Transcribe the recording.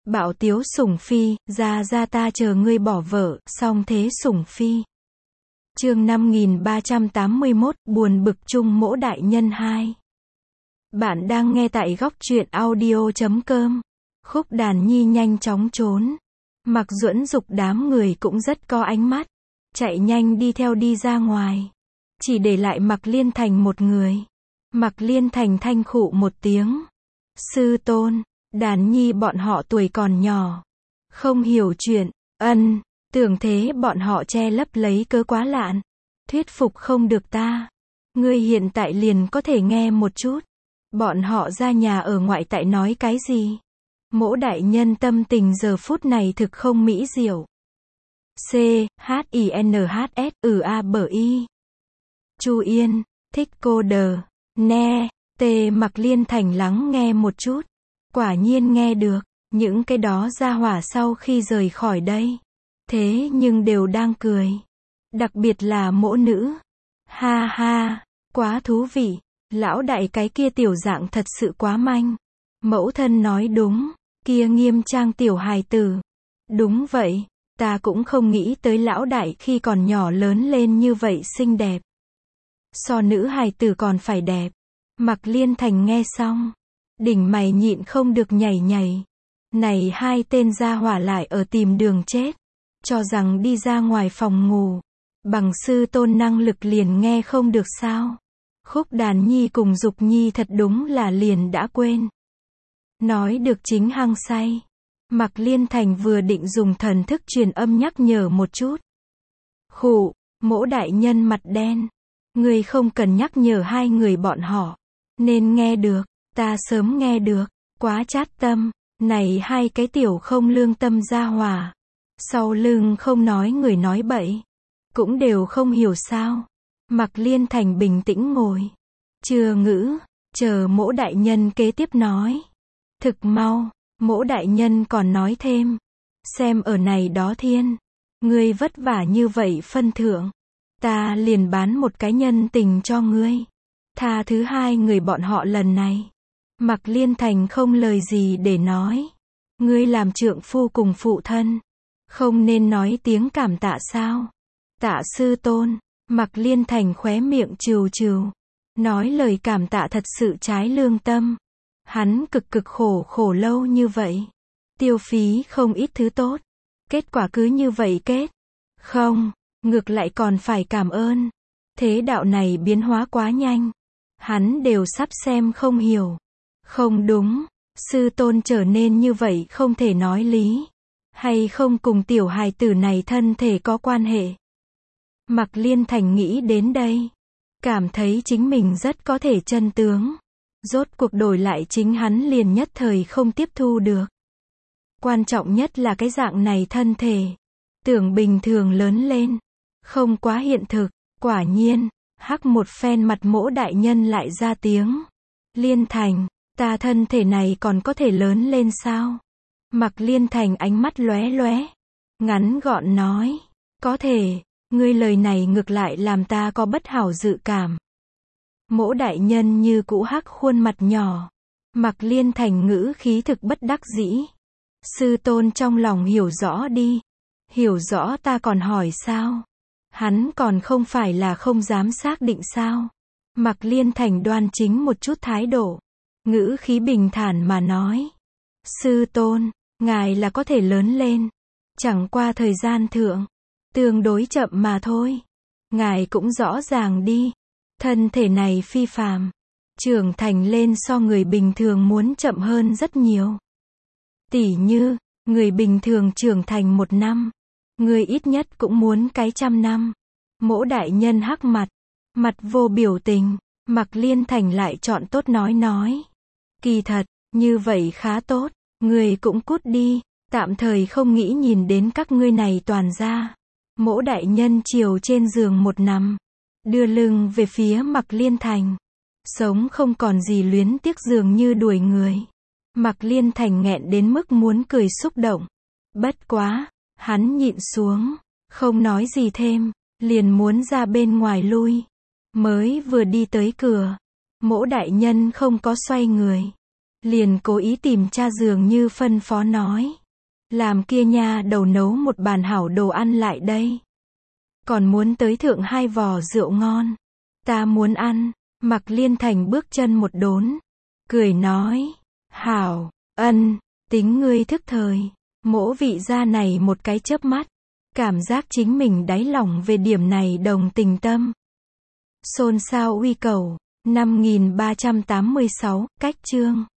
Bạo tiếu sủng phi, ra ta chờ ngươi bỏ vợ, song thế sủng phi. Chương 5381, buồn bực chung mỗ đại nhân 2. Bạn đang nghe tại góc truyện audio.com. Khúc Đàn Nhi nhanh chóng trốn. Mạc Duẫn dục đám người cũng rất có ánh mắt. Chạy nhanh đi theo đi ra ngoài. Chỉ để lại Mạc Liên Thành một người. Mạc Liên Thành thanh khụ một tiếng. Sư tôn, Đàn Nhi bọn họ tuổi còn nhỏ. Không hiểu chuyện, tưởng thế bọn họ che lấp lấy cớ quá lạn. Thuyết phục không được ta. Ngươi hiện tại liền có thể nghe một chút. Bọn họ ra nhà ở ngoại tại nói cái gì? Mỗ đại nhân tâm tình giờ phút này thực không mỹ diệu. C-H-I-N-H-S, A-B-I. Chu Yên, thích cô đờ, nè, Mạc Liên Thành lắng nghe một chút. Quả nhiên nghe được, những cái đó ra hỏa sau khi rời khỏi đây. Thế nhưng đều đang cười. Đặc biệt là mỗ nữ. Ha ha, quá thú vị. Lão đại cái kia tiểu dạng thật sự quá manh. Mẫu thân nói đúng, kia nghiêm trang tiểu hài tử. Đúng vậy, ta cũng không nghĩ tới lão đại khi còn nhỏ lớn lên như vậy xinh đẹp. So nữ hài tử còn phải đẹp. Mạc Liên Thành nghe xong, đỉnh mày nhịn không được nhảy nhảy. Này hai tên gia hỏa lại ở tìm đường chết. Cho rằng đi ra ngoài phòng ngủ. Bằng sư tôn năng lực liền nghe không được sao. Khúc Đàn Nhi cùng Dục Nhi thật đúng là liền đã quên. Nói được chính hăng say. Mạc Liên Thành vừa định dùng thần thức truyền âm nhắc nhở một chút. Khụ, mỗ đại nhân mặt đen. Người không cần nhắc nhở hai người bọn họ. Nên nghe được, ta sớm nghe được, quá chát tâm. Này hai cái tiểu không lương tâm gia hỏa. Sau lưng không nói người nói bậy. Cũng đều không hiểu sao. Mạc Liên Thành bình tĩnh ngồi. Chưa ngữ, chờ mỗ đại nhân kế tiếp nói. Thực mau, mỗ đại nhân còn nói thêm. Xem ở này đó thiên. Ngươi vất vả như vậy phân thưởng. Ta liền bán một cái nhân tình cho ngươi. Tha thứ hai người bọn họ lần này. Mạc Liên Thành không lời gì để nói. Ngươi làm trượng phu cùng phụ thân. Không nên nói tiếng cảm tạ sao? Tạ sư tôn. Mạc Liên Thành khóe miệng trừ trừ. Nói lời cảm tạ thật sự trái lương tâm. Hắn cực khổ lâu như vậy. Tiêu phí không ít thứ tốt. Kết quả cứ như vậy kết. Không, ngược lại còn phải cảm ơn. Thế đạo này biến hóa quá nhanh. Hắn đều sắp xem không hiểu. Không đúng, sư tôn trở nên như vậy không thể nói lý. Hay không cùng tiểu hài tử này thân thể có quan hệ. Mạc Liên Thành nghĩ đến đây. Cảm thấy chính mình rất có thể chân tướng. Rốt cuộc đổi lại chính hắn liền nhất thời không tiếp thu được. Quan trọng nhất là cái dạng này thân thể. Tưởng bình thường lớn lên. Không quá hiện thực. Quả nhiên, hắc một phen mặt mỗ đại nhân lại ra tiếng. Liên Thành, ta thân thể này còn có thể lớn lên sao? Mạc Liên Thành ánh mắt lóe lóe. Ngắn gọn nói. Có thể. Ngươi lời này ngược lại làm ta có bất hảo dự cảm. Mỗ đại nhân như cũ hắc khuôn mặt nhỏ. Mạc Liên Thành ngữ khí thực bất đắc dĩ. Sư tôn trong lòng hiểu rõ đi. Hiểu rõ ta còn hỏi sao? Hắn còn không phải là không dám xác định sao? Mạc Liên Thành đoan chính một chút thái độ. Ngữ khí bình thản mà nói. Sư tôn, ngài là có thể lớn lên. Chẳng qua thời gian thượng. Tương đối chậm mà thôi. Ngài cũng rõ ràng đi. Thân thể này phi phàm. Trưởng thành lên so người bình thường muốn chậm hơn rất nhiều. Tỉ như, người bình thường trưởng thành 1 năm. Người ít nhất cũng muốn cái 100 năm. Mỗ đại nhân hắc mặt. Mặt vô biểu tình. Mạc Liên Thành lại chọn tốt nói. Kỳ thật, như vậy khá tốt. Người cũng cút đi. Tạm thời không nghĩ nhìn đến các ngươi này toàn ra. Mỗ đại nhân chiều trên giường một nằm. Đưa lưng về phía Mạc Liên Thành. Sống không còn gì luyến tiếc dường như đuổi người. Mạc Liên Thành nghẹn đến mức muốn cười xúc động. Bất quá, hắn nhịn xuống. Không nói gì thêm. Liền muốn ra bên ngoài lui. Mới vừa đi tới cửa. Mỗ đại nhân không có xoay người. Liền cố ý tìm cha dường như phân phó nói. Làm kia nha đầu nấu một bàn hảo đồ ăn lại đây. Còn muốn tới thượng 2 vò rượu ngon. Ta muốn ăn. Mạc Liên Thành bước chân một đốn. Cười nói. Hảo, ân, tính ngươi thức thời. Mỗ vị gia này một cái chớp mắt. Cảm giác chính mình đáy lòng về điểm này đồng tình tâm. Xôn xao uy cầu. 5386, cách chương.